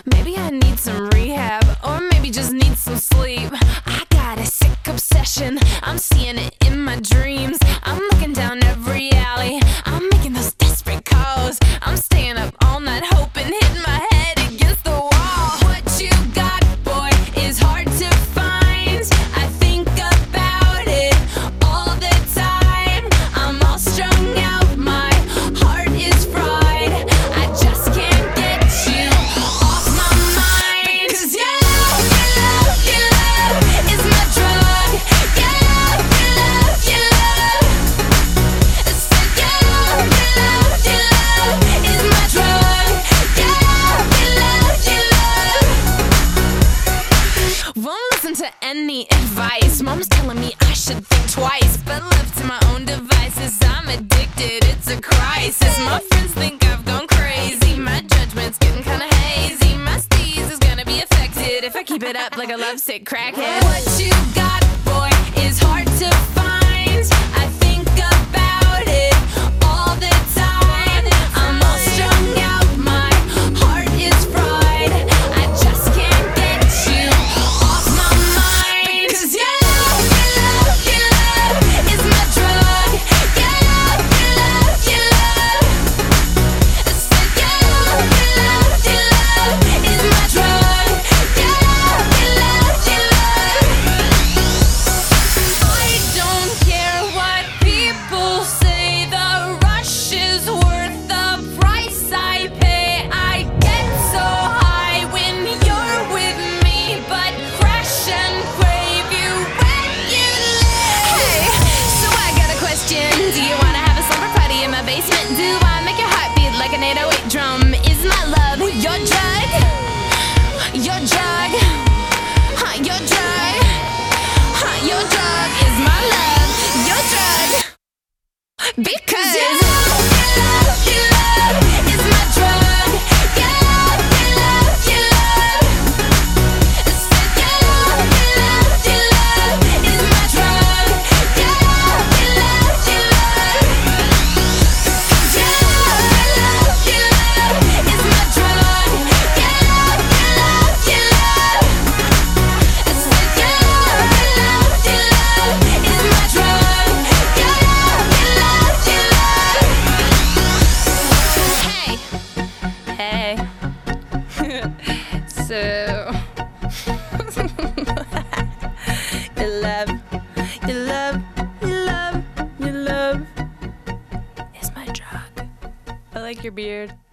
Maybe I need some rehab, or maybe just need some sleep. I got a sick obsession, I'm seeing it in my dreams. I'm looking down every alley, I'm making those desperate calls. I'm staying up all night hoping, hitting my head against the wall. What you got, boy, is hard to find. I think about it all the time. I'm all strung out, my heart is fried. I just can't get you off my mind. 'Cause your love is my drug. Your love is my drug. Won't listen to any advice. Mom's telling me I should think twice, but left to my own devices, I'm addicted, it's a crisis. My friends think I've gone crazy, my judgment's getting kinda hazy. My steez is gonna be affected if I keep it up like a lovesick crackhead. What you got, boy, is hard to find. I think about it all the time. I'm all strung out, my heart is fried. I just can't get you off my mind. 'Cause your love is my drug. Your love said your love is my drug. I don't care what people say, the rush is worth the price I pay. I get so high when you're with me, but crash and crave you when you leave. Hey, so I got a question. Do you wanna have a slumber party in my basement? Do I make your heart beat like an 808 drum? Is my love your drug? Your drug? Huh, your drug? Huh, your drug is my love. Your drug. Because your love is my drug. Your love said your love is my drug. Your love is my drug. Your love is my drug. Your love Hey, so your love is my drug. I like your beard.